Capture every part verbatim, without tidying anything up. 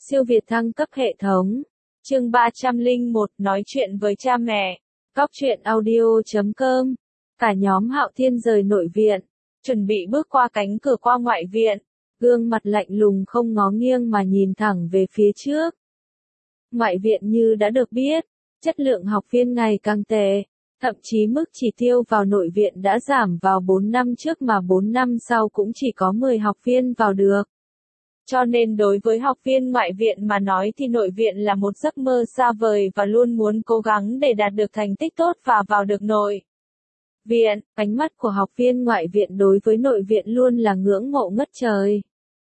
Siêu Việt thăng cấp hệ thống. Chương ba trăm lẻ một nói chuyện với cha mẹ. Cóc truyện audio chấm com. Cả nhóm Hạo Thiên rời nội viện, chuẩn bị bước qua cánh cửa qua ngoại viện, gương mặt lạnh lùng không ngó nghiêng mà nhìn thẳng về phía trước. Ngoại viện như đã được biết, chất lượng học viên ngày càng tệ, thậm chí mức chỉ tiêu vào nội viện đã giảm vào bốn năm trước mà bốn năm sau cũng chỉ có mười học viên vào được. Cho nên đối với học viên ngoại viện mà nói thì nội viện là một giấc mơ xa vời và luôn muốn cố gắng để đạt được thành tích tốt và vào được nội viện. Ánh mắt của học viên ngoại viện đối với nội viện luôn là ngưỡng mộ ngất trời.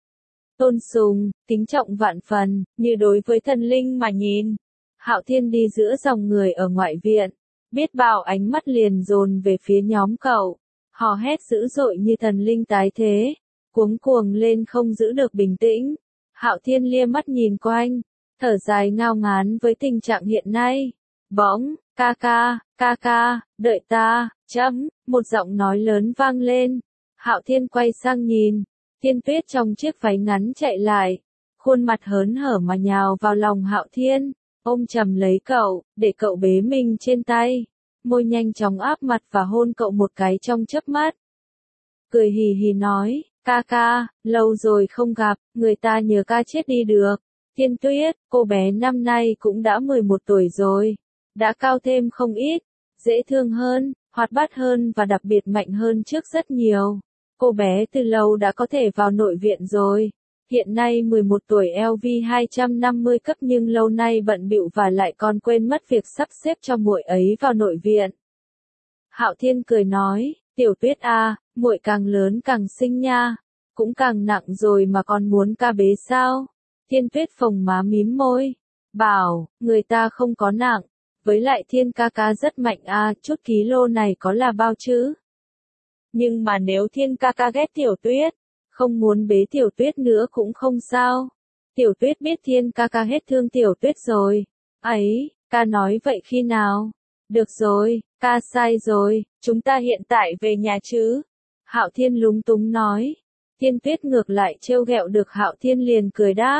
Tôn sùng, kính trọng vạn phần, như đối với thần linh mà nhìn. Hạo Thiên đi giữa dòng người ở ngoại viện, biết bao ánh mắt liền dồn về phía nhóm cậu, hò hét dữ dội như thần linh tái thế, cuống cuồng lên không giữ được bình tĩnh. Hạo Thiên lia mắt nhìn quanh, thở dài ngao ngán với tình trạng hiện nay. Bỗng, ca ca, ca ca, đợi ta, chấm, một giọng nói lớn vang lên. Hạo Thiên quay sang nhìn, Thiên Tuyết trong chiếc váy ngắn chạy lại, khuôn mặt hớn hở mà nhào vào lòng Hạo Thiên, ôm chầm lấy cậu, để cậu bế mình trên tay, môi nhanh chóng áp mặt và hôn cậu một cái trong chớp mắt. Cười hì hì nói, ca ca, lâu rồi không gặp, người ta nhớ ca chết đi được. Thiên Tuyết, cô bé năm nay cũng đã mười một tuổi rồi, đã cao thêm không ít, dễ thương hơn, hoạt bát hơn và đặc biệt mạnh hơn trước rất nhiều. Cô bé từ lâu đã có thể vào nội viện rồi. Hiện nay mười một tuổi L V hai trăm năm mươi cấp nhưng lâu nay bận bịu và lại còn quên mất việc sắp xếp cho muội ấy vào nội viện. Hạo Thiên cười nói, Tiểu Tuyết à, muội càng lớn càng xinh nha, cũng càng nặng rồi mà còn muốn ca bế sao? Thiên Tuyết phồng má mím môi, bảo, người ta không có nặng, với lại Thiên ca ca rất mạnh à, chút ký lô này có là bao chứ? Nhưng mà nếu Thiên ca ca ghét Tiểu Tuyết, không muốn bế Tiểu Tuyết nữa cũng không sao. Tiểu Tuyết biết Thiên ca ca hết thương Tiểu Tuyết rồi. Ấy, ca nói vậy khi nào? Được rồi, ca sai rồi, chúng ta hiện tại về nhà chứ? Hạo Thiên lúng túng nói. Thiên Tuyết ngược lại trêu ghẹo được Hạo Thiên liền cười đáp.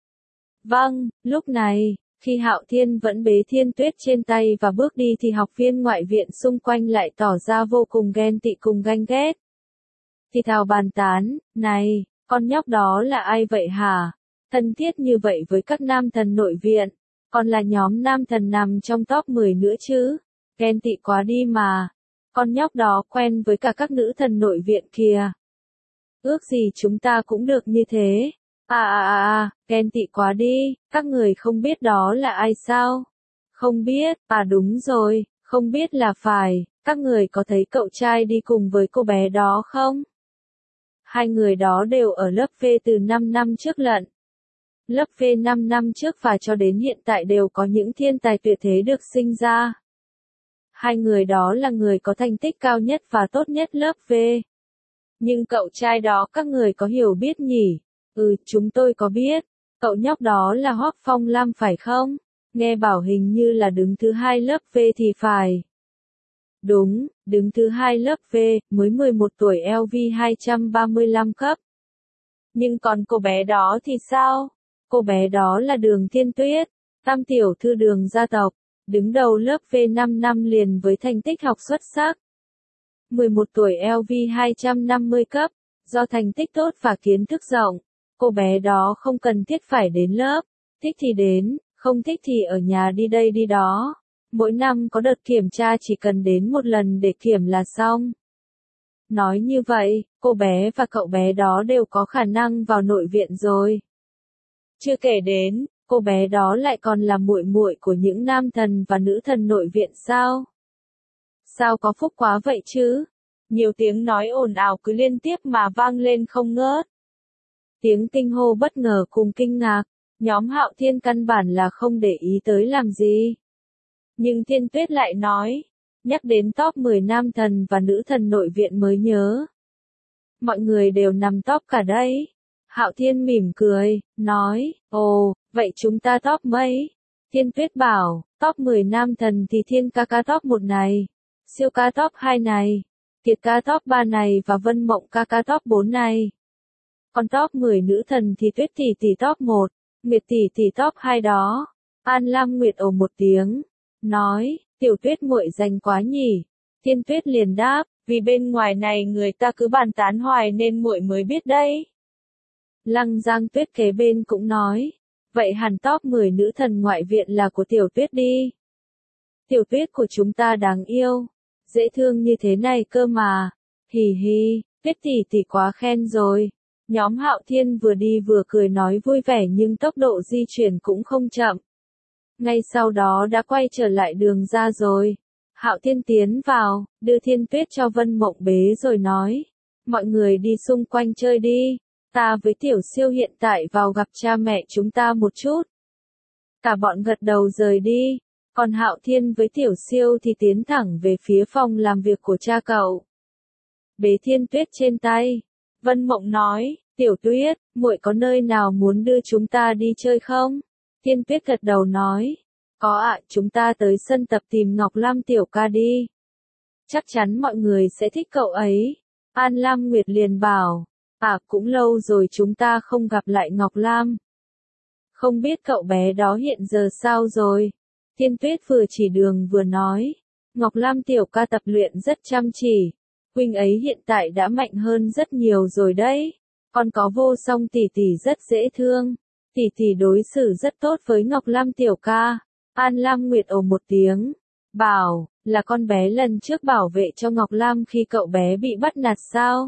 Vâng, lúc này, khi Hạo Thiên vẫn bế Thiên Tuyết trên tay và bước đi thì học viên ngoại viện xung quanh lại tỏ ra vô cùng ghen tị cùng ganh ghét. Thì thào bàn tán, này, con nhóc đó là ai vậy hả? Thân thiết như vậy với các nam thần nội viện, còn là nhóm nam thần nằm trong top mười nữa chứ, ghen tị quá đi mà, con nhóc đó quen với cả các nữ thần nội viện kìa. Ước gì chúng ta cũng được như thế. À à à à, ghen tị quá đi, các người không biết đó là ai sao? Không biết, à đúng rồi, không biết là phải, các người có thấy cậu trai đi cùng với cô bé đó không? Hai người đó đều ở lớp V từ năm năm trước lận. Lớp V năm năm trước và cho đến hiện tại đều có những thiên tài tuyệt thế được sinh ra. Hai người đó là người có thành tích cao nhất và tốt nhất lớp V. Nhưng cậu trai đó các người có hiểu biết nhỉ? Ừ, chúng tôi có biết. Cậu nhóc đó là Hoắc Phong Lam phải không? Nghe bảo hình như là đứng thứ hai lớp V thì phải. Đúng, đứng thứ hai lớp V, mới mười một tuổi L V hai trăm ba mươi lăm cấp. Nhưng còn cô bé đó thì sao? Cô bé đó là Đường Thiên Tuyết, tam tiểu thư Đường gia tộc, đứng đầu lớp V năm năm liền với thành tích học xuất sắc. mười một tuổi L V hai trăm năm mươi cấp, do thành tích tốt và kiến thức rộng, cô bé đó không cần thiết phải đến lớp, thích thì đến, không thích thì ở nhà đi đây đi đó. Mỗi năm có đợt kiểm tra chỉ cần đến một lần để kiểm là xong. Nói như vậy, cô bé và cậu bé đó đều có khả năng vào nội viện rồi. Chưa kể đến, cô bé đó lại còn là muội muội của những nam thần và nữ thần nội viện sao? Sao có phúc quá vậy chứ? Nhiều tiếng nói ồn ào cứ liên tiếp mà vang lên không ngớt. Tiếng kinh hô bất ngờ cùng kinh ngạc, nhóm Hạo Thiên căn bản là không để ý tới làm gì. Nhưng Thiên Tuyết lại nói, nhắc đến top mười nam thần và nữ thần nội viện mới nhớ. Mọi người đều nằm top cả đấy. Hạo Thiên mỉm cười, nói, ồ, vậy chúng ta top mấy? Thiên Tuyết bảo, top mười nam thần thì Thiên ca ca top một này, Siêu ca top hai này, Kiệt ca top ba này và Vân Mộng ca ca top bốn này. Còn top mười nữ thần thì Tuyết tỷ tỷ top một, Nguyệt tỷ tỷ top hai đó. An Lam Nguyệt ồ một tiếng, nói, Tiểu Tuyết muội danh quá nhỉ. Thiên Tuyết liền đáp, vì bên ngoài này người ta cứ bàn tán hoài nên muội mới biết đấy. Lăng Giang Tuyết kế bên cũng nói, vậy hẳn top mười nữ thần ngoại viện là của Tiểu Tuyết đi. Tiểu Tuyết của chúng ta đáng yêu, dễ thương như thế này cơ mà. Hì hì, Tuyết tỷ tỷ quá khen rồi. Nhóm Hạo Thiên vừa đi vừa cười nói vui vẻ nhưng tốc độ di chuyển cũng không chậm. Ngay sau đó đã quay trở lại đường ra rồi. Hạo Thiên tiến vào, đưa Thiên Tuyết cho Vân Mộng bế rồi nói. Mọi người đi xung quanh chơi đi. Ta với Tiểu Siêu hiện tại vào gặp cha mẹ chúng ta một chút. Cả bọn gật đầu rời đi. Còn Hạo Thiên với Tiểu Siêu thì tiến thẳng về phía phòng làm việc của cha cậu. Bế Thiên Tuyết trên tay. Vân Mộng nói, Tiểu Tuyết, muội có nơi nào muốn đưa chúng ta đi chơi không? Thiên Tuyết gật đầu nói, có ạ, chúng ta tới sân tập tìm Ngọc Lam tiểu ca đi. Chắc chắn mọi người sẽ thích cậu ấy. An Lam Nguyệt liền bảo, à cũng lâu rồi chúng ta không gặp lại Ngọc Lam. Không biết cậu bé đó hiện giờ sao rồi? Thiên Tuyết vừa chỉ đường vừa nói, Ngọc Lam tiểu ca tập luyện rất chăm chỉ. Huynh ấy hiện tại đã mạnh hơn rất nhiều rồi đấy. Còn có Vô Song tỷ tỷ rất dễ thương. Tỷ tỷ đối xử rất tốt với Ngọc Lam tiểu ca. An Lam Nguyệt ồ một tiếng. Bảo, là con bé lần trước bảo vệ cho Ngọc Lam khi cậu bé bị bắt nạt sao?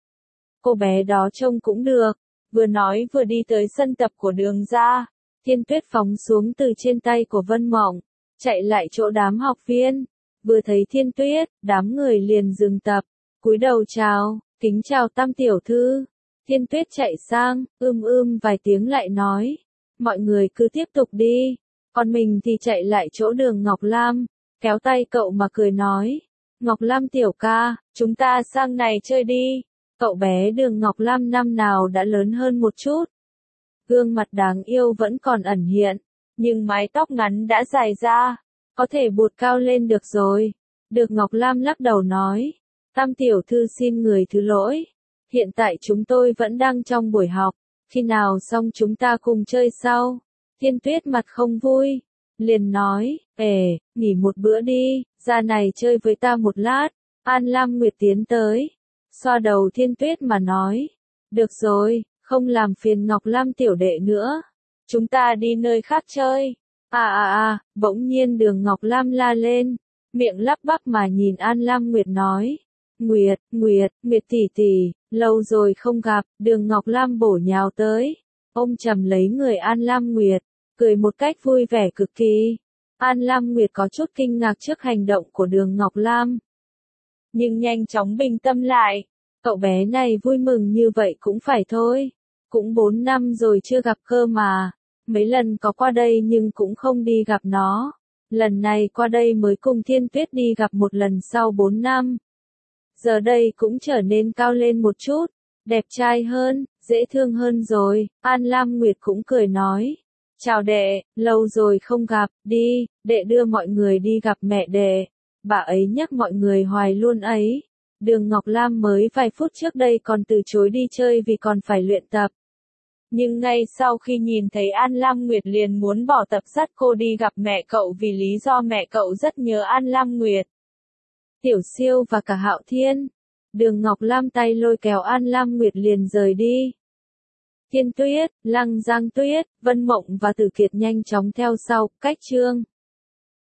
Cô bé đó trông cũng được. Vừa nói vừa đi tới sân tập của đường ra. Thiên Tuyết phóng xuống từ trên tay của Vân Mộng. Chạy lại chỗ đám học viên. Vừa thấy Thiên Tuyết, đám người liền dừng tập. Cúi đầu chào, kính chào Tam tiểu thư. Thiên Tuyết chạy sang, ưm ưm vài tiếng lại nói. Mọi người cứ tiếp tục đi. Còn mình thì chạy lại chỗ đường Ngọc Lam. Kéo tay cậu mà cười nói. Ngọc Lam tiểu ca, chúng ta sang này chơi đi. Cậu bé đường Ngọc Lam năm nào đã lớn hơn một chút. Gương mặt đáng yêu vẫn còn ẩn hiện. Nhưng mái tóc ngắn đã dài ra. Có thể buột cao lên được rồi. Đường Ngọc Lam lắc đầu nói. Tam tiểu thư xin người thứ lỗi. Hiện tại chúng tôi vẫn đang trong buổi học. Khi nào xong chúng ta cùng chơi sau. Thiên Tuyết mặt không vui. Liền nói, ề, nghỉ một bữa đi, ra này chơi với ta một lát. An Lam Nguyệt tiến tới. Xoa đầu Thiên Tuyết mà nói. Được rồi, không làm phiền Ngọc Lam tiểu đệ nữa. Chúng ta đi nơi khác chơi. À à à, bỗng nhiên đường Ngọc Lam la lên. Miệng lắp bắp mà nhìn An Lam Nguyệt nói. Nguyệt, Nguyệt, Nguyệt tỷ tỷ, lâu rồi không gặp, đường Ngọc Lam bổ nhào tới. Ôm chầm lấy người An Lam Nguyệt, cười một cách vui vẻ cực kỳ. An Lam Nguyệt có chút kinh ngạc trước hành động của đường Ngọc Lam. Nhưng nhanh chóng bình tâm lại. Cậu bé này vui mừng như vậy cũng phải thôi. Cũng bốn năm rồi chưa gặp cơ mà. Mấy lần có qua đây nhưng cũng không đi gặp nó. Lần này qua đây mới cùng Thiên Tuyết đi gặp một lần sau bốn năm. Giờ đây cũng trở nên cao lên một chút, đẹp trai hơn, dễ thương hơn rồi. An Lam Nguyệt cũng cười nói. Chào đệ, lâu rồi không gặp, đi, đệ đưa mọi người đi gặp mẹ đệ. Bà ấy nhắc mọi người hoài luôn ấy. Đường Ngọc Lam mới vài phút trước đây còn từ chối đi chơi vì còn phải luyện tập. Nhưng ngay sau khi nhìn thấy An Lam Nguyệt liền muốn bỏ tập dắt cô đi gặp mẹ cậu vì lý do mẹ cậu rất nhớ An Lam Nguyệt. Tiểu Siêu và cả Hạo Thiên. Đường Ngọc Lam tay lôi kéo An Lam Nguyệt liền rời đi. Thiên Tuyết, Lăng Giang Tuyết, Vân Mộng và Tử Kiệt nhanh chóng theo sau, cách chương.